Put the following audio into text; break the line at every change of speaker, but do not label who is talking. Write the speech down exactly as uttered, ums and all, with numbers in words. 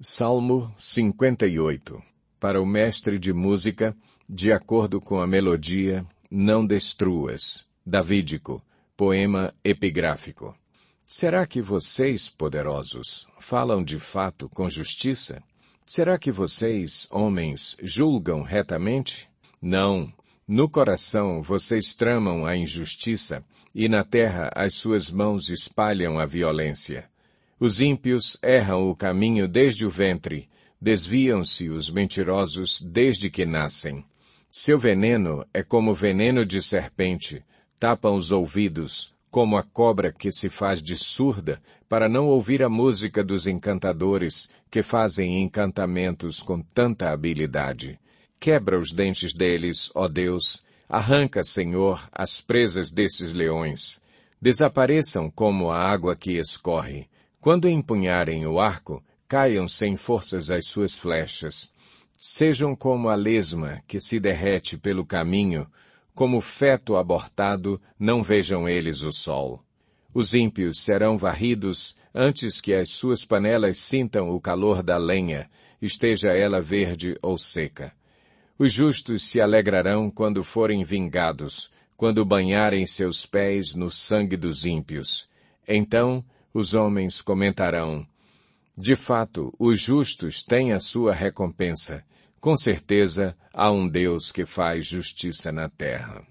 Salmo cinquenta e oito. Para o mestre de música, de acordo com a melodia, não destruas. Davídico, poema epigráfico. Será que vocês, poderosos, falam de fato com justiça? Será que vocês, homens, julgam retamente? Não. No coração vocês tramam a injustiça, e na terra as suas mãos espalham a violência. Os ímpios erram o caminho desde o ventre, desviam-se os mentirosos desde que nascem. Seu veneno é como veneno de serpente, tapam os ouvidos, como a cobra que se faz de surda para não ouvir a música dos encantadores que fazem encantamentos com tanta habilidade. Quebra os dentes deles, ó Deus, arranca, Senhor, as presas desses leões. Desapareçam como a água que escorre. Quando empunharem o arco, caiam sem forças as suas flechas. Sejam como a lesma que se derrete pelo caminho, como feto abortado, não vejam eles o sol. Os ímpios serão varridos antes que as suas panelas sintam o calor da lenha, esteja ela verde ou seca. Os justos se alegrarão quando forem vingados, quando banharem seus pés no sangue dos ímpios. Então, os homens comentarão: de fato, os justos têm a sua recompensa. Com certeza, há um Deus que faz justiça na terra.